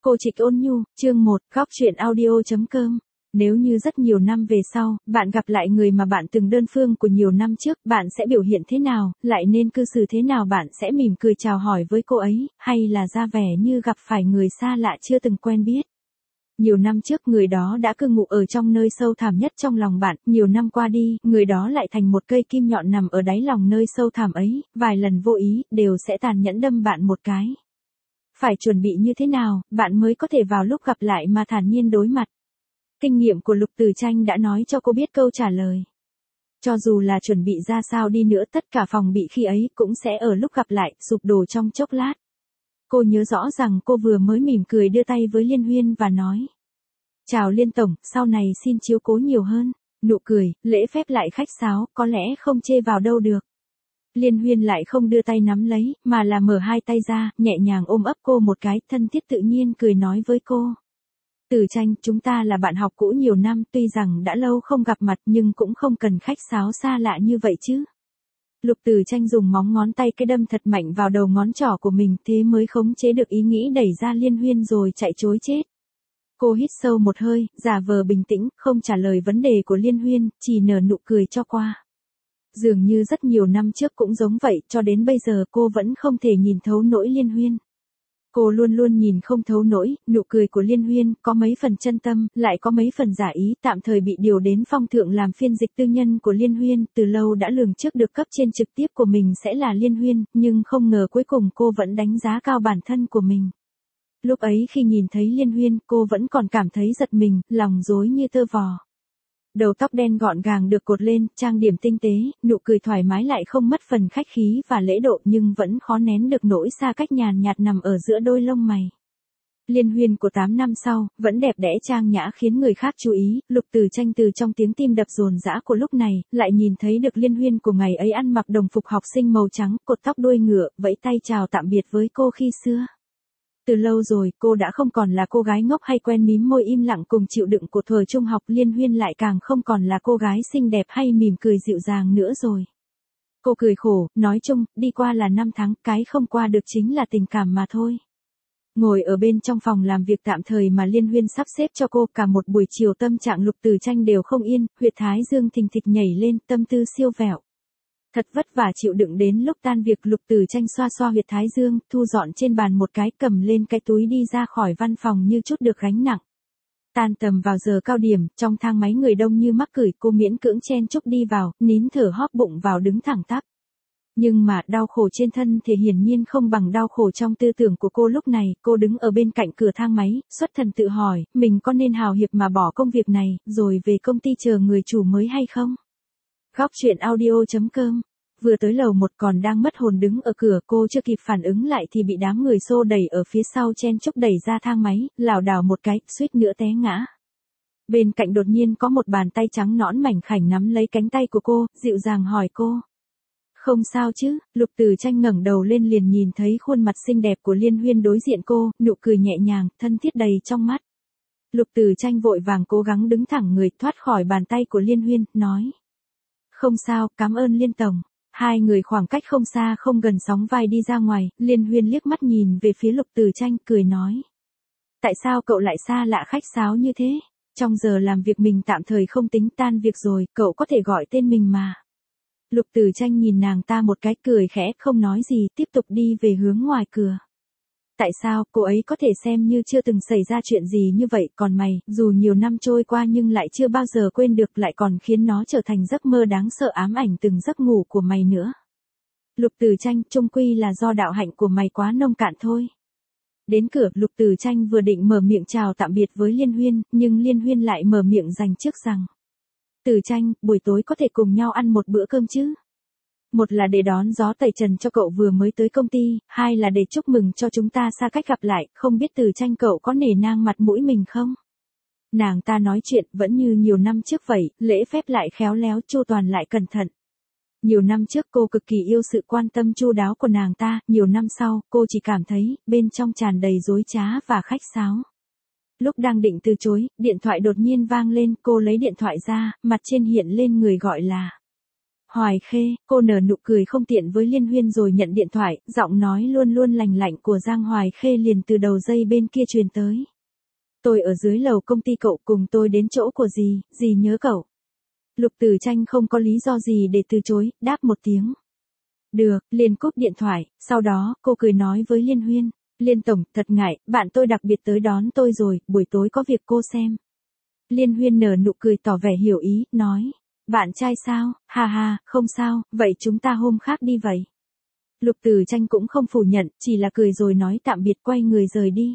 Cô Trịch Ôn Nhu, chương 1, góc truyện audio.com. Nếu như rất nhiều năm về sau, bạn gặp lại người mà bạn từng đơn phương của nhiều năm trước, bạn sẽ biểu hiện thế nào, lại nên cư xử thế nào? Bạn sẽ mỉm cười chào hỏi với cô ấy, hay là ra vẻ như gặp phải người xa lạ chưa từng quen biết? Nhiều năm trước người đó đã cư ngụ ở trong nơi sâu thẳm nhất trong lòng bạn, nhiều năm qua đi, người đó lại thành một cây kim nhọn nằm ở đáy lòng nơi sâu thẳm ấy, vài lần vô ý, đều sẽ tàn nhẫn đâm bạn một cái. Phải chuẩn bị như thế nào, bạn mới có thể vào lúc gặp lại mà thản nhiên đối mặt? Kinh nghiệm của Lục Từ Tranh đã nói cho cô biết câu trả lời. Cho dù là chuẩn bị ra sao đi nữa, tất cả phòng bị khi ấy cũng sẽ ở lúc gặp lại, sụp đổ trong chốc lát. Cô nhớ rõ rằng cô vừa mới mỉm cười đưa tay với Liên Huyên và nói: "Chào Liên Tổng, sau này xin chiếu cố nhiều hơn." Nụ cười, lễ phép lại khách sáo, có lẽ không chê vào đâu được. Liên Huyên lại không đưa tay nắm lấy, mà là mở hai tay ra, nhẹ nhàng ôm ấp cô một cái, thân thiết tự nhiên cười nói với cô: "Từ Tranh, chúng ta là bạn học cũ nhiều năm, tuy rằng đã lâu không gặp mặt nhưng cũng không cần khách sáo xa lạ như vậy chứ." Lục Từ Tranh dùng móng ngón tay cái đâm thật mạnh vào đầu ngón trỏ của mình, thế mới khống chế được ý nghĩ đẩy ra Liên Huyên rồi chạy trối chết. Cô hít sâu một hơi, giả vờ bình tĩnh, không trả lời vấn đề của Liên Huyên, chỉ nở nụ cười cho qua. Dường như rất nhiều năm trước cũng giống vậy, cho đến bây giờ cô vẫn không thể nhìn thấu nỗi Liên Huyên. Cô luôn luôn nhìn không thấu nỗi, nụ cười của Liên Huyên, có mấy phần chân tâm, lại có mấy phần giả ý, tạm thời bị điều đến Phong Thượng làm phiên dịch tư nhân của Liên Huyên, từ lâu đã lường trước được cấp trên trực tiếp của mình sẽ là Liên Huyên, nhưng không ngờ cuối cùng cô vẫn đánh giá cao bản thân của mình. Lúc ấy khi nhìn thấy Liên Huyên, cô vẫn còn cảm thấy giật mình, lòng rối như tơ vò. Đầu tóc đen gọn gàng được cột lên, trang điểm tinh tế, nụ cười thoải mái lại không mất phần khách khí và lễ độ, nhưng vẫn khó nén được nỗi xa cách nhàn nhạt nằm ở giữa đôi lông mày. Liên Huyên của 8 năm sau, vẫn đẹp đẽ trang nhã khiến người khác chú ý. Lục Từ Tranh từ trong tiếng tim đập dồn dã của lúc này, lại nhìn thấy được Liên Huyên của ngày ấy ăn mặc đồng phục học sinh màu trắng, cột tóc đuôi ngựa, vẫy tay chào tạm biệt với cô khi xưa. Từ lâu rồi, cô đã không còn là cô gái ngốc hay quen mím môi im lặng cùng chịu đựng của thời trung học. Liên Huyên lại càng không còn là cô gái xinh đẹp hay mỉm cười dịu dàng nữa rồi. Cô cười khổ, nói chung, đi qua là năm tháng, cái không qua được chính là tình cảm mà thôi. Ngồi ở bên trong phòng làm việc tạm thời mà Liên Huyên sắp xếp cho cô, cả một buổi chiều tâm trạng Lục Từ Tranh đều không yên, huyệt thái dương thình thịch nhảy lên, tâm tư siêu vẹo. Thật vất vả chịu đựng đến lúc tan việc, Lục Từ Tranh xoa xoa huyệt thái dương, thu dọn trên bàn một cái, cầm lên cái túi đi ra khỏi văn phòng như chút được gánh nặng. Tan tầm vào giờ cao điểm, trong thang máy người đông như mắc cửi, cô miễn cưỡng chen chúc đi vào, nín thở hóp bụng vào đứng thẳng tắp. Nhưng mà đau khổ trên thân thể hiển nhiên không bằng đau khổ trong tư tưởng của cô lúc này. Cô đứng ở bên cạnh cửa thang máy, xuất thần tự hỏi, mình có nên hào hiệp mà bỏ công việc này, rồi về công ty chờ người chủ mới hay không? Góc truyện audio.com. Vừa tới lầu 1 còn đang mất hồn đứng ở cửa, cô chưa kịp phản ứng lại thì bị đám người xô đẩy ở phía sau chen chúc đẩy ra thang máy, lảo đảo một cái, suýt nữa té ngã. Bên cạnh đột nhiên có một bàn tay trắng nõn mảnh khảnh nắm lấy cánh tay của cô, dịu dàng hỏi cô: "Không sao chứ?" Lục Từ Tranh ngẩng đầu lên liền nhìn thấy khuôn mặt xinh đẹp của Liên Huyên đối diện cô, nụ cười nhẹ nhàng, thân thiết đầy trong mắt. Lục Từ Tranh vội vàng cố gắng đứng thẳng người, thoát khỏi bàn tay của Liên Huyên, nói: "Không sao, cảm ơn Liên Tổng." Hai người khoảng cách không xa không gần sóng vai đi ra ngoài, Liên Huyên liếc mắt nhìn về phía Lục Từ Tranh, cười nói: "Tại sao cậu lại xa lạ khách sáo như thế? Trong giờ làm việc mình tạm thời không tính, tan việc rồi, cậu có thể gọi tên mình mà." Lục Từ Tranh nhìn nàng ta một cái, cười khẽ, không nói gì, tiếp tục đi về hướng ngoài cửa. Tại sao, cô ấy có thể xem như chưa từng xảy ra chuyện gì như vậy, còn mày, dù nhiều năm trôi qua nhưng lại chưa bao giờ quên được, lại còn khiến nó trở thành giấc mơ đáng sợ ám ảnh từng giấc ngủ của mày nữa. Lục Từ Tranh, chung quy là do đạo hạnh của mày quá nông cạn thôi. Đến cửa, Lục Từ Tranh vừa định mở miệng chào tạm biệt với Liên Huyên, nhưng Liên Huyên lại mở miệng giành trước rằng: "Từ Tranh, buổi tối có thể cùng nhau ăn một bữa cơm chứ? Một là để đón gió tẩy trần cho cậu vừa mới tới công ty, hai là để chúc mừng cho chúng ta xa cách gặp lại, không biết Từ Tranh cậu có nể nang mặt mũi mình không?" Nàng ta nói chuyện vẫn như nhiều năm trước vậy, lễ phép lại khéo léo, chu toàn lại cẩn thận. Nhiều năm trước cô cực kỳ yêu sự quan tâm chu đáo của nàng ta, nhiều năm sau, cô chỉ cảm thấy, bên trong tràn đầy dối trá và khách sáo. Lúc đang định từ chối, điện thoại đột nhiên vang lên, cô lấy điện thoại ra, mặt trên hiện lên người gọi là Hoài Khê, cô nở nụ cười không tiện với Liên Huyên rồi nhận điện thoại, giọng nói luôn luôn lành lạnh của Giang Hoài Khê liền từ đầu dây bên kia truyền tới. Tôi ở dưới lầu công ty cậu, cùng tôi đến chỗ của dì nhớ cậu. Lục Tử Tranh không có lý do gì để từ chối, đáp một tiếng. Được, liền cúp điện thoại, sau đó, cô cười nói với Liên Huyên. Liên tổng, thật ngại, bạn tôi đặc biệt tới đón tôi rồi, buổi tối có việc cô xem. Liên Huyên nở nụ cười tỏ vẻ hiểu ý, nói. Bạn trai sao, ha ha, không sao, vậy chúng ta hôm khác đi vậy. Lục Tử Tranh cũng không phủ nhận, chỉ là cười rồi nói tạm biệt quay người rời đi.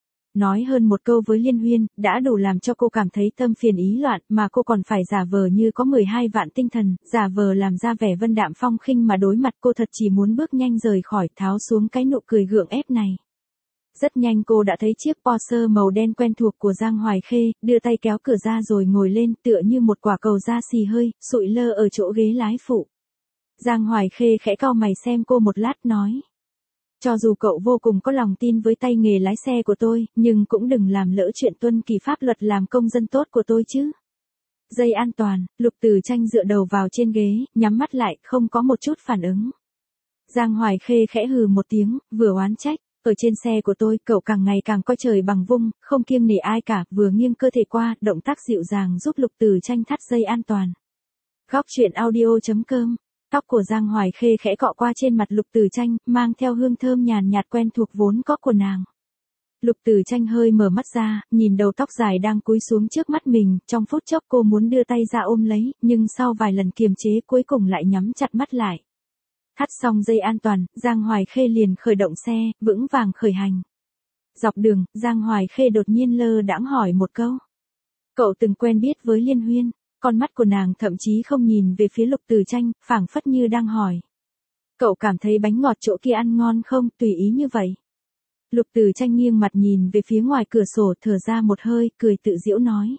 Nói hơn một câu với Liên Huyên, đã đủ làm cho cô cảm thấy tâm phiền ý loạn, mà cô còn phải giả vờ như có 12 vạn tinh thần, giả vờ làm ra vẻ vân đạm phong khinh mà đối mặt cô thật chỉ muốn bước nhanh rời khỏi, tháo xuống cái nụ cười gượng ép này. Rất nhanh cô đã thấy chiếc Porsche màu đen quen thuộc của Giang Hoài Khê, đưa tay kéo cửa ra rồi ngồi lên tựa như một quả cầu da xì hơi, sụi lơ ở chỗ ghế lái phụ. Giang Hoài Khê khẽ cau mày xem cô một lát nói. Cho dù cậu vô cùng có lòng tin với tay nghề lái xe của tôi, nhưng cũng đừng làm lỡ chuyện tuân kỷ pháp luật làm công dân tốt của tôi chứ. Dây an toàn, Lục Tử Tranh dựa đầu vào trên ghế, nhắm mắt lại, không có một chút phản ứng. Giang Hoài Khê khẽ hừ một tiếng, vừa oán trách. Ở trên xe của tôi, cậu càng ngày càng coi trời bằng vung, không kiêng nể ai cả, vừa nghiêng cơ thể qua, động tác dịu dàng giúp Lục Tử Tranh thắt dây an toàn. Góc truyện audio.com. Tóc của Giang Hoài Khê khẽ cọ qua trên mặt Lục Tử Tranh, mang theo hương thơm nhàn nhạt quen thuộc vốn có của nàng. Lục Tử Tranh hơi mở mắt ra, nhìn đầu tóc dài đang cúi xuống trước mắt mình, trong phút chốc cô muốn đưa tay ra ôm lấy, nhưng sau vài lần kiềm chế cuối cùng lại nhắm chặt mắt lại. Thắt xong dây an toàn, Giang Hoài Khê liền khởi động xe, vững vàng khởi hành. Dọc đường, Giang Hoài Khê đột nhiên lơ đãng hỏi một câu. Cậu từng quen biết với Liên Huyên? Con mắt của nàng thậm chí không nhìn về phía Lục Tử Tranh, phảng phất như đang hỏi. Cậu cảm thấy bánh ngọt chỗ kia ăn ngon không, tùy ý như vậy. Lục Tử Tranh nghiêng mặt nhìn về phía ngoài cửa sổ, thở ra một hơi, cười tự giễu nói.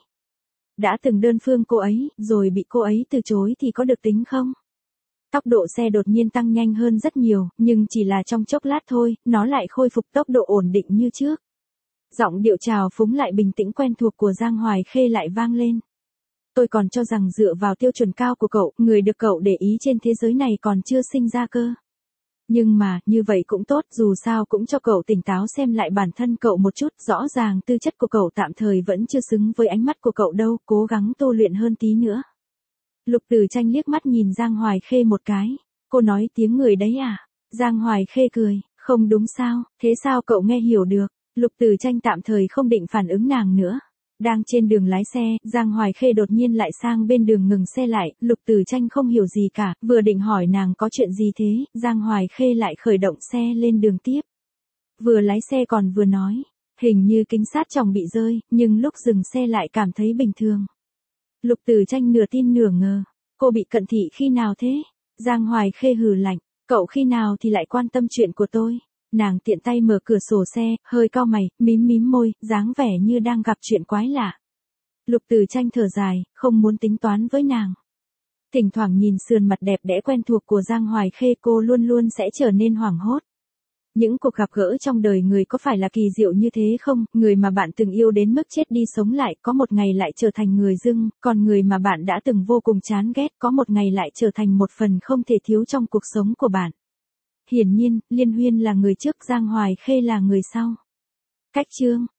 Đã từng đơn phương cô ấy, rồi bị cô ấy từ chối thì có được tính không? Tốc độ xe đột nhiên tăng nhanh hơn rất nhiều, nhưng chỉ là trong chốc lát thôi, nó lại khôi phục tốc độ ổn định như trước. Giọng điệu trào phúng lại bình tĩnh quen thuộc của Giang Hoài Khê lại vang lên. Tôi còn cho rằng dựa vào tiêu chuẩn cao của cậu, người được cậu để ý trên thế giới này còn chưa sinh ra cơ. Nhưng mà, như vậy cũng tốt, dù sao cũng cho cậu tỉnh táo xem lại bản thân cậu một chút, rõ ràng tư chất của cậu tạm thời vẫn chưa xứng với ánh mắt của cậu đâu, cố gắng tu luyện hơn tí nữa. Lục Tử Tranh liếc mắt nhìn Giang Hoài Khê một cái. Cô nói tiếng người đấy à? Giang Hoài Khê cười, không đúng sao, thế sao cậu nghe hiểu được? Lục Tử Tranh tạm thời không định phản ứng nàng nữa. Đang trên đường lái xe, Giang Hoài Khê đột nhiên lại sang bên đường ngừng xe lại, Lục Tử Tranh không hiểu gì cả, vừa định hỏi nàng có chuyện gì thế, Giang Hoài Khê lại khởi động xe lên đường tiếp. Vừa lái xe còn vừa nói, hình như kính sát tròng bị rơi, nhưng lúc dừng xe lại cảm thấy bình thường. Lục Tử Tranh nửa tin nửa ngờ, cô bị cận thị khi nào thế? Giang Hoài Khê hừ lạnh, cậu khi nào thì lại quan tâm chuyện của tôi? Nàng tiện tay mở cửa sổ xe, hơi cau mày, mím môi, dáng vẻ như đang gặp chuyện quái lạ. Lục Tử Tranh thở dài, không muốn tính toán với nàng. Thỉnh thoảng nhìn sườn mặt đẹp đẽ quen thuộc của Giang Hoài Khê cô luôn luôn sẽ trở nên hoảng hốt. Những cuộc gặp gỡ trong đời người có phải là kỳ diệu như thế không? Người mà bạn từng yêu đến mức chết đi sống lại, có một ngày lại trở thành người dưng, còn người mà bạn đã từng vô cùng chán ghét, có một ngày lại trở thành một phần không thể thiếu trong cuộc sống của bạn. Hiển nhiên, Liên Huyên là người trước, Giang Hoài Khê là người sau. Cách chương